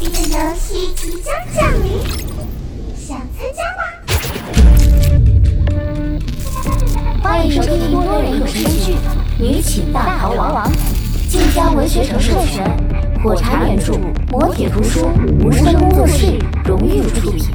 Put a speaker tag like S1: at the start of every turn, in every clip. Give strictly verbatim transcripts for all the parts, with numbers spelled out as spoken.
S1: 的游戏即将降临，想参加吗？
S2: 欢迎收听多人有声剧《女寝大逃亡》，晋江文学城授权，火柴原著，磨铁图书，无声工作室荣誉出品。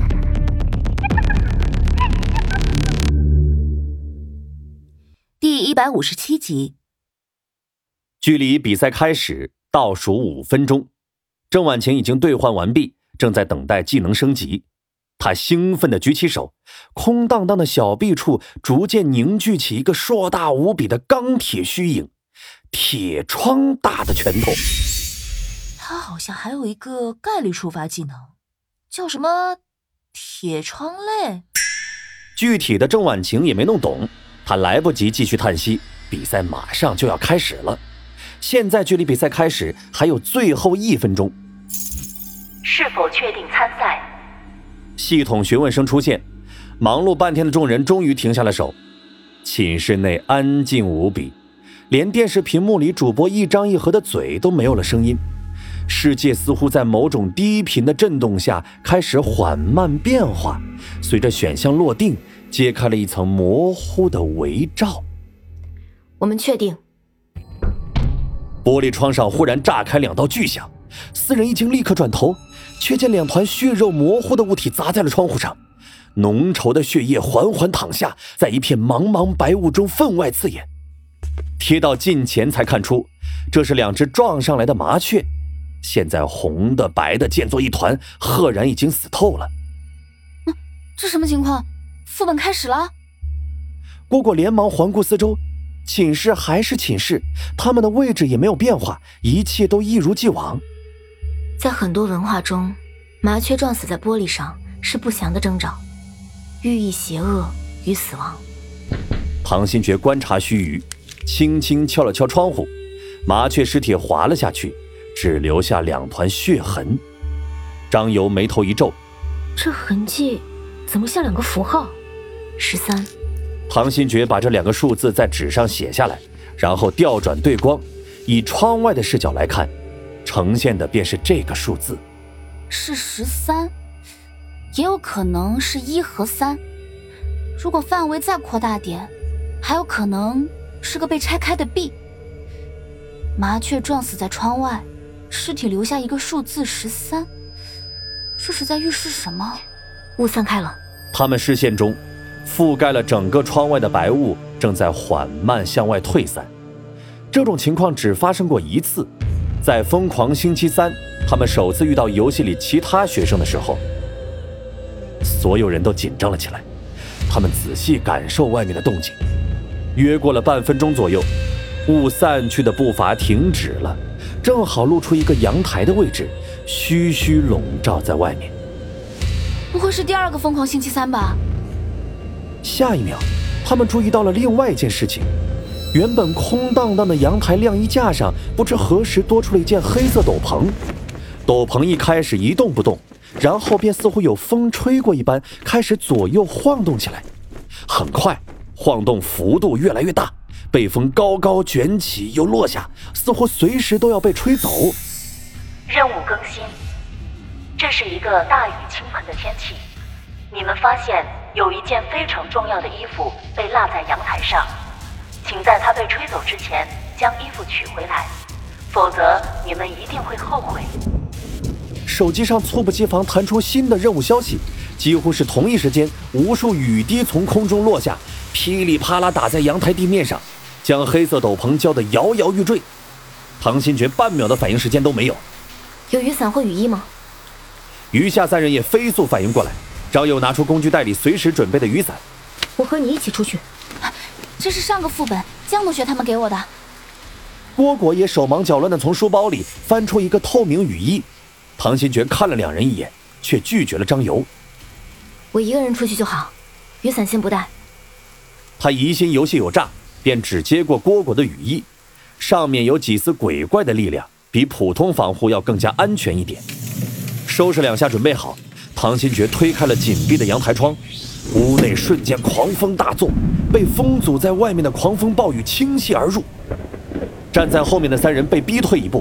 S3: 第一百五十七集。
S4: 距离比赛开始倒数五分钟，郑婉晴已经兑换完毕，正在等待技能升级。她兴奋地举起手，空荡荡的小臂处逐渐凝聚起一个硕大无比的钢铁虚影，铁窗大的拳头。
S3: 她好像还有一个概率触发技能，叫什么铁窗泪。
S4: 具体的郑婉晴也没弄懂，她来不及继续叹息，比赛马上就要开始了。现在距离比赛开始还有最后一分钟。
S5: 是否确定参赛？
S4: 系统询问声出现，忙碌半天的众人终于停下了手。寝室内安静无比，连电视屏幕里主播一张一合的嘴都没有了声音。世界似乎在某种低频的震动下开始缓慢变化，随着选项落定，揭开了一层模糊的围罩。
S2: 我们确定。
S4: 玻璃窗上忽然炸开两道巨响，四人一惊，立刻转头，却见两团血肉模糊的物体砸在了窗户上，浓稠的血液缓缓淌下，在一片茫茫白雾中分外刺眼。贴到近前才看出，这是两只撞上来的麻雀，现在红的白的溅作一团，赫然已经死透了。
S3: 嗯，这什么情况？副本开始了？
S4: 蝈蝈连忙环顾四周，寝室还是寝室，他们的位置也没有变化，一切都一如既往。
S2: 在很多文化中，麻雀撞死在玻璃上是不祥的征兆，寓意邪恶与死亡。
S4: 唐新觉观察须臾，轻轻敲了敲窗户，麻雀尸体滑了下去，只留下两团血痕。张游眉头一皱，
S2: 这痕迹怎么像两个符号？十三。
S4: 唐新觉把这两个数字在纸上写下来，然后调转对光，以窗外的视角来看，呈现的便是这个数字。
S3: 是十三，也有可能是一和三。如果范围再扩大点，还有可能是个被拆开的 B。麻雀撞死在窗外，尸体留下一个数字十三，这是在预示什么？
S2: 雾散开了，
S4: 他们视线中覆盖了整个窗外的白雾正在缓慢向外退散。这种情况只发生过一次，在疯狂星期三，他们首次遇到游戏里其他学生的时候。所有人都紧张了起来，他们仔细感受外面的动静。约过了半分钟左右，雾散去的步伐停止了，正好露出一个阳台的位置，虚虚笼罩在外面。
S3: 不会是第二个疯狂星期三吧？
S4: 下一秒，他们注意到了另外一件事情，原本空荡荡的阳台晾衣架上，不知何时多出了一件黑色斗篷。斗篷一开始一动不动，然后便似乎有风吹过一般，开始左右晃动起来。很快，晃动幅度越来越大，被风高高卷起又落下，似乎随时都要被吹走。
S5: 任务更新，这是一个大雨倾盆的天气，你们发现有一件非常重要的衣服被落在阳台上，请在它被吹走之前将衣服取回来，否则你们一定会后悔。
S4: 手机上猝不及防弹出新的任务消息，几乎是同一时间，无数雨滴从空中落下，噼里啪啦打在阳台地面上，将黑色斗篷浇得摇摇欲坠。唐新觉半秒的反应时间都没有。
S2: 有雨伞或雨衣吗？
S4: 余下三人也飞速反应过来，张友拿出工具袋里随时准备的雨伞。
S2: 我和你一起出去。
S3: 这是上个副本江同学他们给我的。
S4: 蝈蝈也手忙脚乱地从书包里翻出一个透明雨衣。唐新觉看了两人一眼，却拒绝了张游。
S2: 我一个人出去就好，雨伞先不带。
S4: 他疑心游戏有诈，便只接过蝈蝈的雨衣，上面有几丝鬼怪的力量，比普通防护要更加安全一点。收拾两下准备好，唐新觉推开了紧闭的阳台窗，屋内瞬间狂风大作，被封阻在外面的狂风暴雨倾泻而入。站在后面的三人被逼退一步，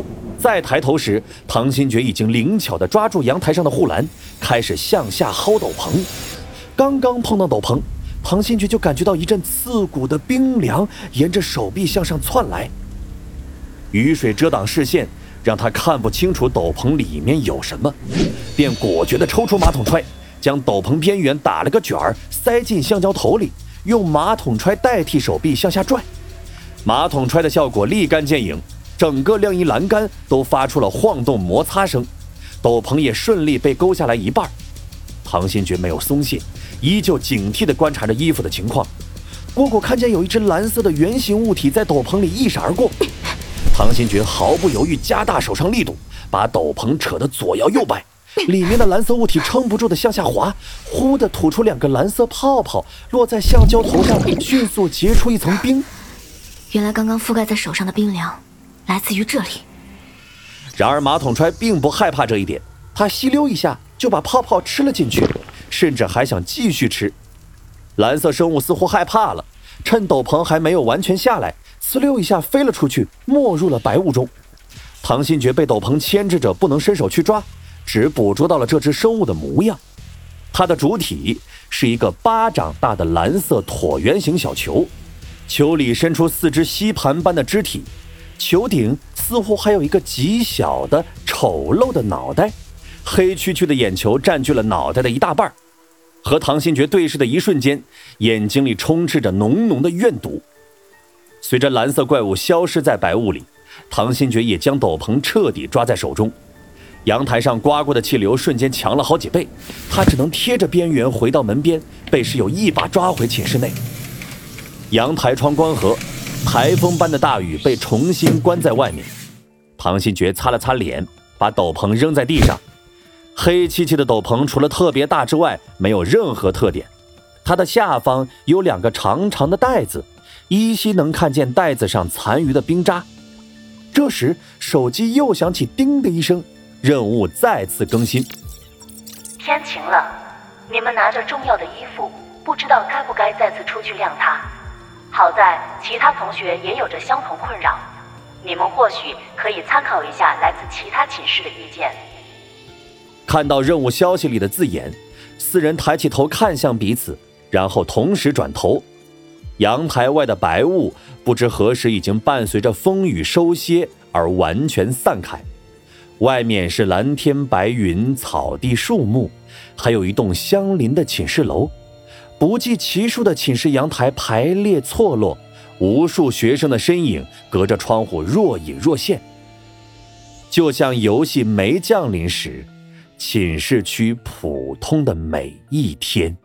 S4: 再抬头时，唐新觉已经灵巧地抓住阳台上的护栏，开始向下薅斗篷。刚刚碰到斗篷，唐新觉就感觉到一阵刺骨的冰凉沿着手臂向上窜来。雨水遮挡视线，让他看不清楚斗篷里面有什么，便果决地抽出马桶揣，将斗篷边缘打了个卷儿，塞进橡胶头里，用马桶揣代替手臂向下拽。马桶揣的效果立竿见影，整个晾衣栏杆都发出了晃动摩擦声，斗篷也顺利被勾下来一半。唐新觉没有松懈，依旧警惕地观察着衣服的情况。蝈蝈看见有一只蓝色的圆形物体在斗篷里一闪而过，唐新觉毫不犹豫加大手上力度，把斗篷扯得左摇右摆，里面的蓝色物体撑不住地向下滑，呼地吐出两个蓝色泡泡，落在橡胶头上，迅速结出一层冰。
S2: 原来刚刚覆盖在手上的冰凉来自于这里。
S4: 然而马桶揣并不害怕这一点，他吸溜一下就把泡泡吃了进去，甚至还想继续吃。蓝色生物似乎害怕了，趁斗篷还没有完全下来，呲溜一下飞了出去，没入了白雾中。唐新觉被斗篷牵制着，不能伸手去抓，只捕捉到了这只生物的模样。它的主体是一个巴掌大的蓝色椭圆形小球，球里伸出四只吸盘般的肢体，球顶似乎还有一个极小的丑陋的脑袋，黑黢黢的眼球占据了脑袋的一大半。和唐新觉对视的一瞬间，眼睛里充斥着浓浓的怨毒。随着蓝色怪物消失在白雾里，唐新觉也将斗篷彻底抓在手中。阳台上刮过的气流瞬间强了好几倍，他只能贴着边缘回到门边，被室友一把抓回寝室内。阳台窗关合，台风般的大雨被重新关在外面。唐新觉擦了擦脸，把斗篷扔在地上。黑漆漆的斗篷除了特别大之外，没有任何特点。它的下方有两个长长的带子，依稀能看见带子上残余的冰渣。这时手机又响起叮的一声，任务再次更新。
S5: 天晴了，你们拿着重要的衣服，不知道该不该再次出去晾它。好在其他同学也有着相同困扰，你们或许可以参考一下来自其他寝室的意见。
S4: 看到任务消息里的字眼，四人抬起头看向彼此，然后同时转头。阳台外的白雾不知何时已经伴随着风雨收歇而完全散开，外面是蓝天白云、草地树木，还有一栋相邻的寝室楼，不计其数的寝室阳台排列错落，无数学生的身影隔着窗户若隐若现，就像游戏没降临时寝室区普通的每一天。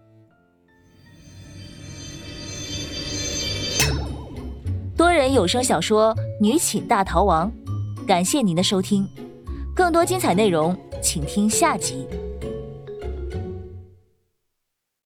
S6: 多人有声小说《女寝大逃亡》，感谢您的收听，更多精彩内容请听下集。